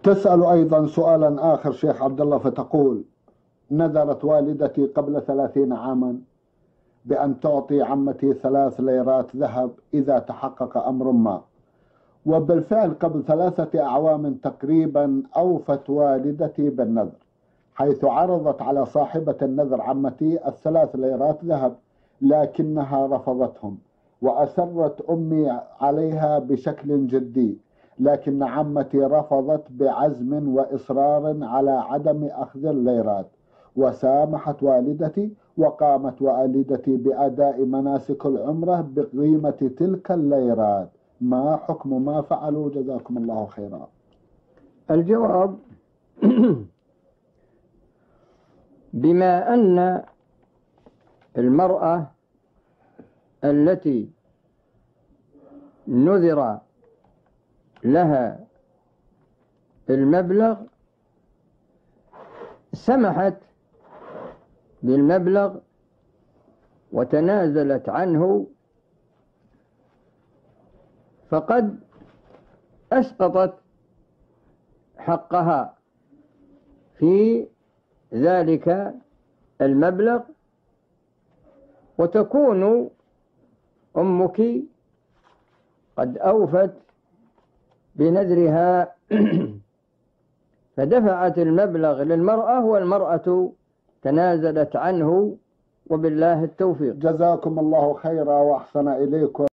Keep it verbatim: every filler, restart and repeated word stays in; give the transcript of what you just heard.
تسأل أيضا سؤالا آخر شيخ عبد الله، فتقول: نذرت والدتي قبل ثلاثين عاما بأن تعطي عمتي ثلاث ليرات ذهب إذا تحقق أمر ما، وبالفعل قبل ثلاثة أعوام تقريبا أوفت والدتي بالنذر، حيث عرضت على صاحبة النذر عمتي الثلاث ليرات ذهب، لكنها رفضتهم، وأسرت أمي عليها بشكل جدي، لكن عمتي رفضت بعزم وإصرار على عدم أخذ الليرات، وسامحت والدتي، وقامت والدتي بأداء مناسك العمرة بقيمة تلك الليرات. ما حكم ما فعلوا؟ جزاكم الله خيرا. الجواب: بما أن المرأة التي نذر لها المبلغ سمحت بالمبلغ وتنازلت عنه، فقد أسقطت حقها في ذلك المبلغ، وتكون أمك قد أوفت بنذرها فدفعت المبلغ للمرأة والمرأة تنازلت عنه، وبالله التوفيق. جزاكم الله خيرا وأحسن إليكم.